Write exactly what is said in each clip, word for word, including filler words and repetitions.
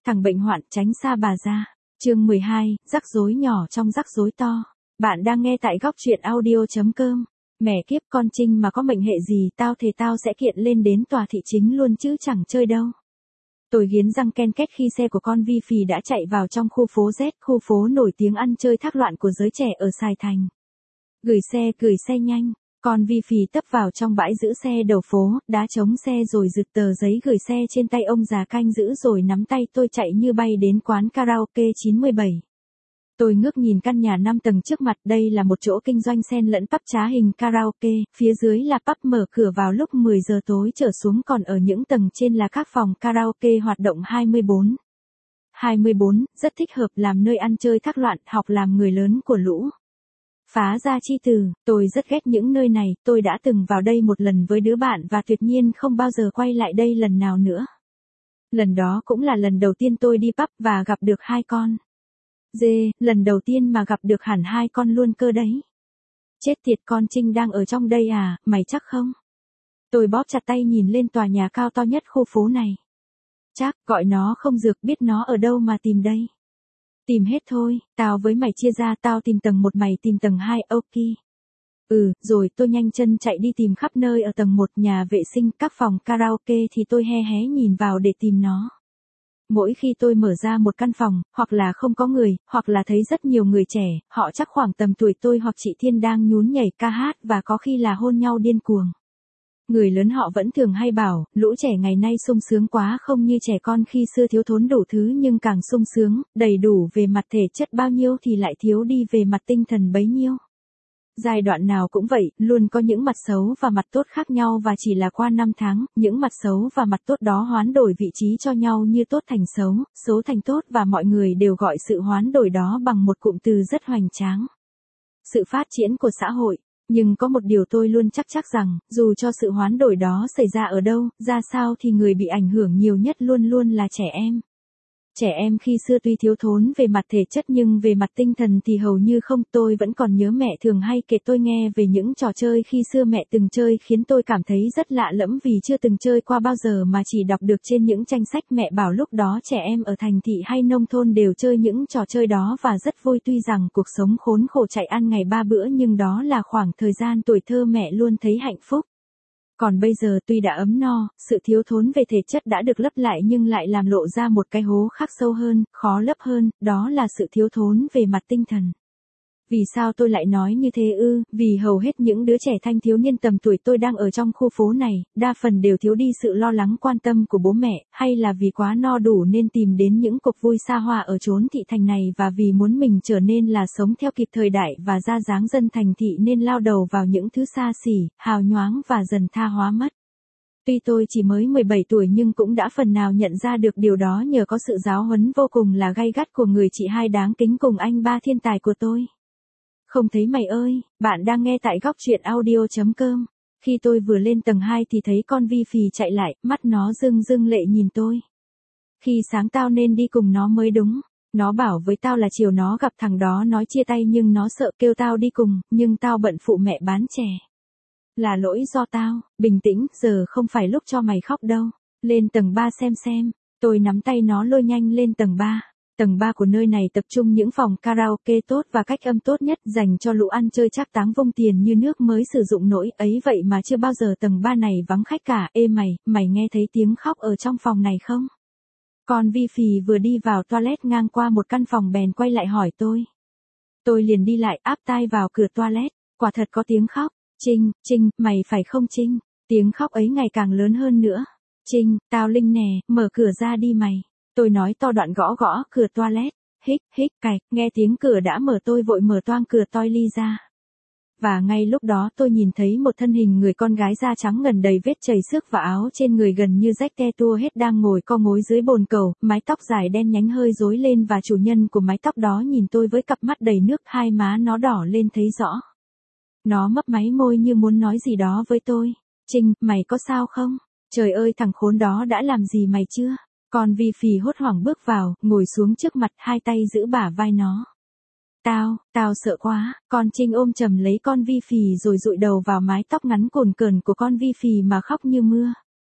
thằng bệnh hoạn tránh xa bà ra. Chương mười hai, rắc rối nhỏ trong rắc rối to. Bạn đang nghe tại góc truyện audio chấm com. Mẹ kiếp, con Trinh mà có mệnh hệ gì tao thề tao sẽ kiện lên đến tòa thị chính luôn chứ chẳng chơi đâu. Tôi nghiến răng ken két khi xe của con Vi Phì đã chạy vào trong khu phố Z, khu phố nổi tiếng ăn chơi thác loạn của giới trẻ ở Sài Thành. Gửi xe, gửi xe nhanh. Con Vi Phì tấp vào trong bãi giữ xe đầu phố, đá chống xe rồi giựt tờ giấy gửi xe trên tay ông già canh giữ rồi nắm tay tôi chạy như bay đến quán karaoke chín mươi bảy. Tôi ngước nhìn căn nhà năm tầng trước mặt, đây là một chỗ kinh doanh xen lẫn pub trá hình karaoke, phía dưới là pub mở cửa vào lúc mười giờ tối trở xuống, còn ở những tầng trên là các phòng karaoke hoạt động hai mươi bốn. hai mươi bốn, rất thích hợp làm nơi ăn chơi thác loạn, học làm người lớn của lũ. Phá ra chi từ, tôi rất ghét những nơi này, tôi đã từng vào đây một lần với đứa bạn và tuyệt nhiên không bao giờ quay lại đây lần nào nữa. Lần đó cũng là lần đầu tiên tôi đi pub và gặp được hai con. Dê, lần đầu tiên mà gặp được hẳn hai con luôn cơ đấy. Chết tiệt, con Trinh đang ở trong đây à, mày chắc không? Tôi bóp chặt tay nhìn lên tòa nhà cao to nhất khu phố này. Chắc, gọi nó không dược, biết nó ở đâu mà tìm đây. Tìm hết thôi, tao với mày chia ra, tao tìm tầng một, mày tìm tầng hai, ok. Ừ, rồi tôi nhanh chân chạy đi tìm khắp nơi ở tầng một, nhà vệ sinh, các phòng karaoke thì tôi he hé nhìn vào để tìm nó. Mỗi khi tôi mở ra một căn phòng, hoặc là không có người, hoặc là thấy rất nhiều người trẻ, họ chắc khoảng tầm tuổi tôi hoặc chị Thiên đang nhún nhảy ca hát và có khi là hôn nhau điên cuồng. Người lớn họ vẫn thường hay bảo, lũ trẻ ngày nay sung sướng quá, không như trẻ con khi xưa thiếu thốn đủ thứ nhưng càng sung sướng, đầy đủ về mặt thể chất bao nhiêu thì lại thiếu đi về mặt tinh thần bấy nhiêu. Giai đoạn nào cũng vậy, luôn có những mặt xấu và mặt tốt khác nhau và chỉ là qua năm tháng, những mặt xấu và mặt tốt đó hoán đổi vị trí cho nhau như tốt thành xấu, xấu thành tốt và mọi người đều gọi sự hoán đổi đó bằng một cụm từ rất hoành tráng. Sự phát triển của xã hội. Nhưng có một điều tôi luôn chắc chắc rằng, dù cho sự hoán đổi đó xảy ra ở đâu, ra sao thì người bị ảnh hưởng nhiều nhất luôn luôn là trẻ em. Trẻ em khi xưa tuy thiếu thốn về mặt thể chất nhưng về mặt tinh thần thì hầu như không. Tôi vẫn còn nhớ mẹ thường hay kể tôi nghe về những trò chơi khi xưa mẹ từng chơi khiến tôi cảm thấy rất lạ lẫm vì chưa từng chơi qua bao giờ mà chỉ đọc được trên những tranh sách. Mẹ bảo lúc đó trẻ em ở thành thị hay nông thôn đều chơi những trò chơi đó và rất vui, tuy rằng cuộc sống khốn khổ chạy ăn ngày ba bữa nhưng đó là khoảng thời gian tuổi thơ mẹ luôn thấy hạnh phúc. Còn bây giờ tuy đã ấm no, sự thiếu thốn về thể chất đã được lấp lại nhưng lại làm lộ ra một cái hố khác sâu hơn, khó lấp hơn, đó là sự thiếu thốn về mặt tinh thần. Vì sao tôi lại nói như thế ư? Vì hầu hết những đứa trẻ thanh thiếu niên tầm tuổi tôi đang ở trong khu phố này, đa phần đều thiếu đi sự lo lắng quan tâm của bố mẹ, hay là vì quá no đủ nên tìm đến những cuộc vui xa hoa ở chốn thị thành này và vì muốn mình trở nên là sống theo kịp thời đại và ra dáng dân thành thị nên lao đầu vào những thứ xa xỉ, hào nhoáng và dần tha hóa mất. Tuy tôi chỉ mới mười bảy tuổi nhưng cũng đã phần nào nhận ra được điều đó nhờ có sự giáo huấn vô cùng là gay gắt của người chị hai đáng kính cùng anh ba thiên tài của tôi. Không thấy mày ơi, bạn đang nghe tại góc truyện audio chấm com. Khi tôi vừa lên tầng hai thì thấy con Vi Phì chạy lại, mắt nó rưng rưng lệ nhìn tôi. Khi sáng tao nên đi cùng nó mới đúng. Nó bảo với tao là chiều nó gặp thằng đó nói chia tay nhưng nó sợ kêu tao đi cùng, nhưng tao bận phụ mẹ bán chè. Là lỗi do tao, bình tĩnh, giờ không phải lúc cho mày khóc đâu. Lên tầng ba xem xem, tôi nắm tay nó lôi nhanh lên tầng ba. Tầng ba của nơi này tập trung những phòng karaoke tốt và cách âm tốt nhất dành cho lũ ăn chơi trác táng vung tiền như nước mới sử dụng nổi ấy, vậy mà chưa bao giờ tầng ba này vắng khách cả. Ê mày, mày nghe thấy tiếng khóc ở trong phòng này không? Con Vi Phì vừa đi vào toilet ngang qua một căn phòng bèn quay lại hỏi tôi. Tôi liền đi lại áp tai vào cửa toilet, quả thật có tiếng khóc. Trinh, Trinh, mày phải không Trinh? Tiếng khóc ấy ngày càng lớn hơn nữa. Trinh, tao Linh nè, mở cửa ra đi mày. Tôi nói to đoạn gõ gõ cửa toilet, hích, hích, cạch, nghe tiếng cửa đã mở tôi vội mở toang cửa toilet ra. Và ngay lúc đó tôi nhìn thấy một thân hình người con gái da trắng ngần đầy vết chảy xước và áo trên người gần như rách te tua hết đang ngồi co gối dưới bồn cầu, mái tóc dài đen nhánh hơi rối lên và chủ nhân của mái tóc đó nhìn tôi với cặp mắt đầy nước, hai má nó đỏ lên thấy rõ. Nó mấp máy môi như muốn nói gì đó với tôi. Trinh, mày có sao không? Trời ơi, thằng khốn đó đã làm gì mày chưa? Con Vi Phì hốt hoảng bước vào, ngồi xuống trước mặt, hai tay giữ bả vai nó. Tao, tao sợ quá. Con Trinh ôm chầm lấy con Vi Phì rồi dụi đầu vào mái tóc ngắn cồn cờn của con Vi Phì mà khóc như mưa.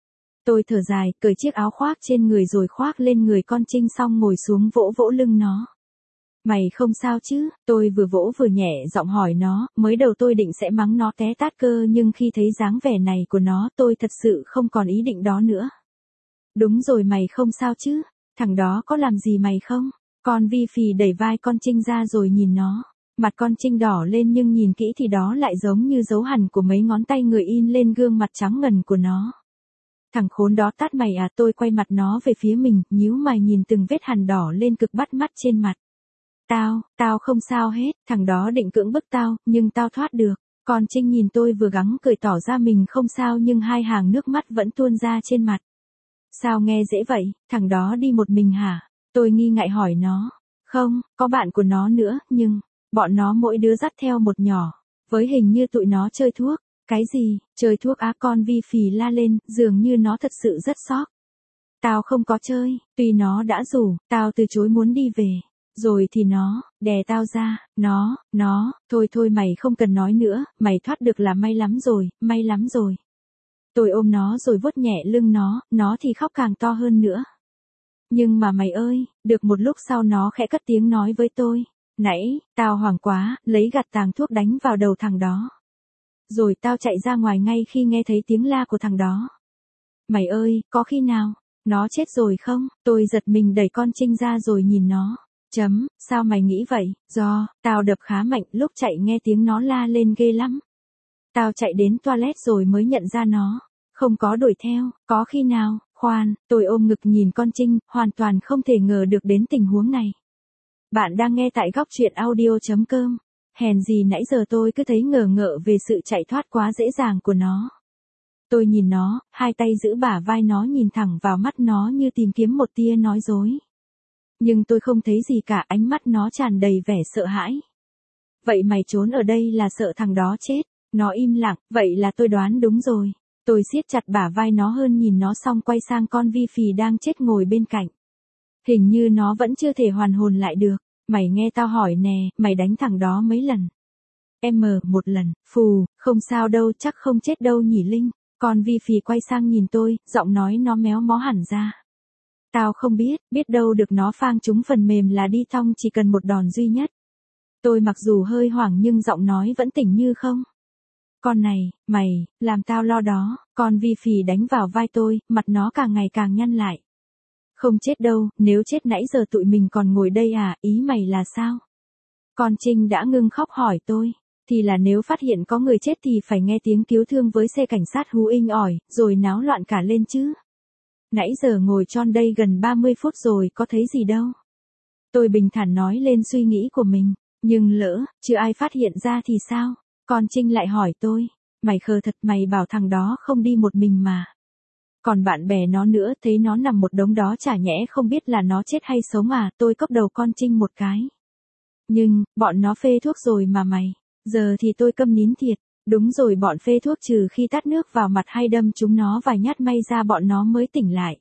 Tôi thở dài, cởi chiếc áo khoác trên người rồi khoác lên người con Trinh xong ngồi xuống vỗ vỗ lưng nó. Mày không sao chứ? Tôi vừa vỗ vừa nhẹ giọng hỏi nó, mới đầu tôi định sẽ mắng nó té tát cơ nhưng khi thấy dáng vẻ này của nó tôi thật sự không còn ý định đó nữa. Đúng rồi, mày không sao chứ? Thằng đó có làm gì mày không? Con Vi Phì đẩy vai con Trinh ra rồi nhìn nó. Mặt con Trinh đỏ lên nhưng nhìn kỹ thì đó lại giống như dấu hằn của mấy ngón tay người in lên gương mặt trắng ngần của nó. Thằng khốn đó tát mày à? Tôi quay mặt nó về phía mình, nhíu mày nhìn từng vết hằn đỏ lên cực bắt mắt trên mặt. Tao, tao không sao hết, thằng đó định cưỡng bức tao, nhưng tao thoát được. Con Trinh nhìn tôi vừa gắng cười tỏ ra mình không sao nhưng hai hàng nước mắt vẫn tuôn ra trên mặt. Sao nghe dễ vậy, thằng đó đi một mình hả? Tôi nghi ngại hỏi nó. Không, có bạn của nó nữa, nhưng, bọn nó mỗi đứa dắt theo một nhỏ. Với hình như tụi nó chơi thuốc. Cái gì, chơi thuốc á? Con Vi Phì la lên, dường như nó thật sự rất sốc. Tao không có chơi, tuy nó đã rủ, tao từ chối muốn đi về. Rồi thì nó, đè tao ra, nó, nó, thôi thôi mày không cần nói nữa, mày thoát được là may lắm rồi, may lắm rồi. Tôi ôm nó rồi vuốt nhẹ lưng nó, nó thì khóc càng to hơn nữa. Nhưng mà mày ơi, được một lúc sau nó khẽ cất tiếng nói với tôi. Nãy, tao hoảng quá, lấy gạt tàng thuốc đánh vào đầu thằng đó. Rồi tao chạy ra ngoài ngay khi nghe thấy tiếng la của thằng đó. Mày ơi, có khi nào, nó chết rồi không? Tôi giật mình đẩy con Trinh ra rồi nhìn nó. Chấm, sao mày nghĩ vậy? Do, tao đập khá mạnh, lúc chạy nghe tiếng nó la lên ghê lắm. Tao chạy đến toilet rồi mới nhận ra nó. Không có đuổi theo, có khi nào, khoan, tôi ôm ngực nhìn con Trinh, hoàn toàn không thể ngờ được đến tình huống này. Bạn đang nghe tại góc truyện audio.com. Hèn gì nãy giờ tôi cứ thấy ngờ ngợ về sự chạy thoát quá dễ dàng của nó. Tôi nhìn nó, hai tay giữ bả vai nó nhìn thẳng vào mắt nó như tìm kiếm một tia nói dối. Nhưng tôi không thấy gì cả, ánh mắt nó tràn đầy vẻ sợ hãi. Vậy mày trốn ở đây là sợ thằng đó chết? Nó im lặng, vậy là tôi đoán đúng rồi. Tôi siết chặt bả vai nó hơn nhìn nó xong quay sang con Vi Phì đang chết ngồi bên cạnh. Hình như nó vẫn chưa thể hoàn hồn lại được. Mày nghe tao hỏi nè, mày đánh thằng đó mấy lần? Em mờ, một lần, phù, không sao đâu, chắc không chết đâu nhỉ Linh. Con Vi Phì quay sang nhìn tôi, giọng nói nó méo mó hẳn ra. Tao không biết, biết đâu được nó phang trúng phần mềm là đi thong chỉ cần một đòn duy nhất. Tôi mặc dù hơi hoảng nhưng giọng nói vẫn tỉnh như không. Con này, mày, làm tao lo đó. Con Vi Phì đánh vào vai tôi, mặt nó càng ngày càng nhăn lại. Không chết đâu, nếu chết nãy giờ tụi mình còn ngồi đây à, ý mày là sao? Con Trinh đã ngưng khóc hỏi tôi. Thì là nếu phát hiện có người chết thì phải nghe tiếng cứu thương với xe cảnh sát hú inh ỏi, rồi náo loạn cả lên chứ. Nãy giờ ngồi tròn đây gần ba mươi phút rồi có thấy gì đâu. Tôi bình thản nói lên suy nghĩ của mình, nhưng lỡ, chưa ai phát hiện ra thì sao? Con Trinh lại hỏi tôi, mày khờ thật, mày bảo thằng đó không đi một mình mà. Còn bạn bè nó nữa, thấy nó nằm một đống đó chả nhẽ không biết là nó chết hay sống à? Tôi cốc đầu con Trinh một cái. Nhưng, bọn nó phê thuốc rồi mà mày. Giờ thì tôi câm nín thiệt. Đúng rồi, bọn phê thuốc trừ khi tát nước vào mặt hay đâm chúng nó vài nhát may ra bọn nó mới tỉnh lại.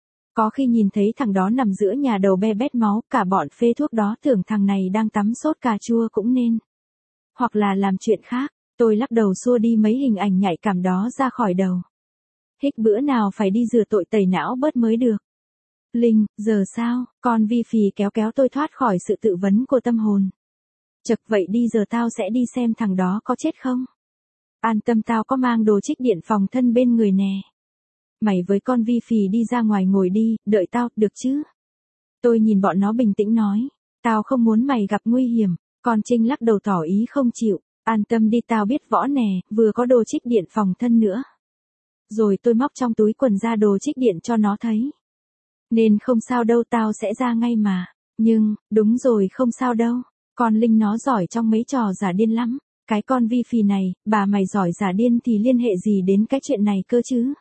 Có khi nhìn thấy thằng đó nằm giữa nhà đầu be bét máu, cả bọn phê thuốc đó tưởng thằng này đang tắm sốt cà chua cũng nên. Hoặc là làm chuyện khác, tôi lắc đầu xua đi mấy hình ảnh nhạy cảm đó ra khỏi đầu. Hích bữa nào phải đi rửa tội tẩy não bớt mới được. Linh, giờ sao? Con Vi Phì kéo kéo tôi thoát khỏi sự tự vấn của tâm hồn. Chật, vậy đi giờ tao sẽ đi xem thằng đó có chết không? An tâm, tao có mang đồ trích điện phòng thân bên người nè. Mày với con Vi Phì đi ra ngoài ngồi đi, đợi tao, được chứ? Tôi nhìn bọn nó bình tĩnh nói. Tao không muốn mày gặp nguy hiểm. Con Trinh lắc đầu tỏ ý không chịu. An tâm đi, tao biết võ nè, vừa có đồ trích điện phòng thân nữa. Rồi tôi móc trong túi quần ra đồ trích điện cho nó thấy. Nên không sao đâu, tao sẽ ra ngay mà. Nhưng, đúng rồi, không sao đâu. Con Linh nó giỏi trong mấy trò giả điên lắm. Cái con Vi Phì này, bà mày giỏi giả điên thì liên hệ gì đến cái chuyện này cơ chứ?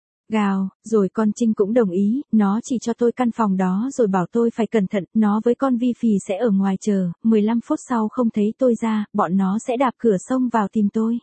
Gào, rồi con Trinh cũng đồng ý, nó chỉ cho tôi căn phòng đó rồi bảo tôi phải cẩn thận, nó với con Vi Phì sẽ ở ngoài chờ, mười lăm phút sau không thấy tôi ra, bọn nó sẽ đạp cửa xông vào tìm tôi.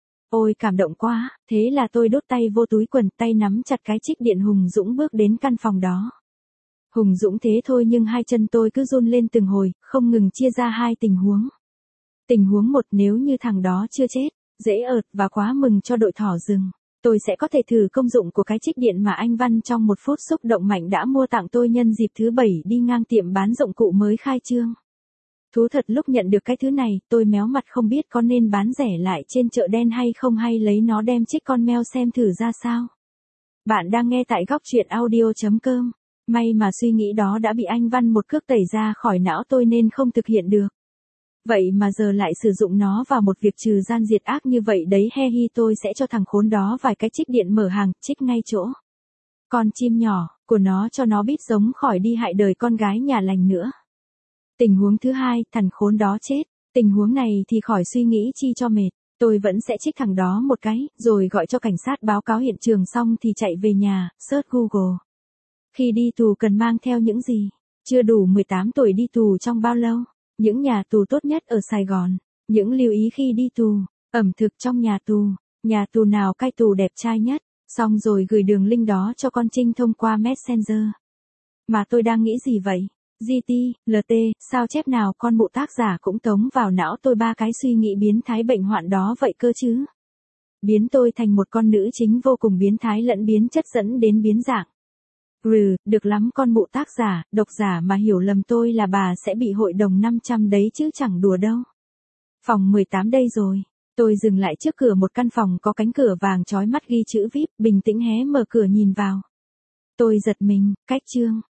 Ôi cảm động quá, thế là tôi đút tay vô túi quần, tay nắm chặt cái trích điện. Hùng Dũng bước đến căn phòng đó. Hùng Dũng thế thôi nhưng hai chân tôi cứ run lên từng hồi, không ngừng chia ra hai tình huống. Tình huống một, nếu như thằng đó chưa chết, dễ ợt và quá mừng cho đội thỏ rừng. Tôi sẽ có thể thử công dụng của cái trích điện mà anh Văn trong một phút xúc động mạnh đã mua tặng tôi nhân dịp thứ bảy đi ngang tiệm bán dụng cụ mới khai trương. Thú thật lúc nhận được cái thứ này, tôi méo mặt không biết có nên bán rẻ lại trên chợ đen hay không hay lấy nó đem trích con mèo xem thử ra sao. Bạn đang nghe tại góc truyện audio chấm com. May mà suy nghĩ đó đã bị anh Văn một cước tẩy ra khỏi não tôi nên không thực hiện được. Vậy mà giờ lại sử dụng nó vào một việc trừ gian diệt ác như vậy đấy he hi tôi sẽ cho thằng khốn đó vài cái trích điện mở hàng, trích ngay chỗ. Con chim nhỏ, của nó cho nó biết giống khỏi đi hại đời con gái nhà lành nữa. Tình huống thứ hai, thằng khốn đó chết. Tình huống này thì khỏi suy nghĩ chi cho mệt. Tôi vẫn sẽ trích thằng đó một cái, rồi gọi cho cảnh sát báo cáo hiện trường xong thì chạy về nhà, search Google. Khi đi tù cần mang theo những gì? Chưa đủ mười tám tuổi đi tù trong bao lâu? Những nhà tù tốt nhất ở Sài Gòn. Những lưu ý khi đi tù. Ẩm thực trong nhà tù. Nhà tù nào cai tù đẹp trai nhất? Xong rồi gửi đường link đó cho con Trinh thông qua Messenger. Mà tôi đang nghĩ gì vậy? giê tê, lờ tê, sao chép nào con mụ tác giả cũng tống vào não tôi ba cái suy nghĩ biến thái bệnh hoạn đó vậy cơ chứ? Biến tôi thành một con nữ chính vô cùng biến thái lẫn biến chất dẫn đến biến dạng. Rừ, được lắm con mụ tác giả, độc giả mà hiểu lầm tôi là bà sẽ bị hội đồng năm trăm đấy chứ chẳng đùa đâu. Phòng mười tám đây rồi. Tôi dừng lại trước cửa một căn phòng có cánh cửa vàng chói mắt ghi chữ víp, bình tĩnh hé mở cửa nhìn vào. Tôi giật mình, cách chương.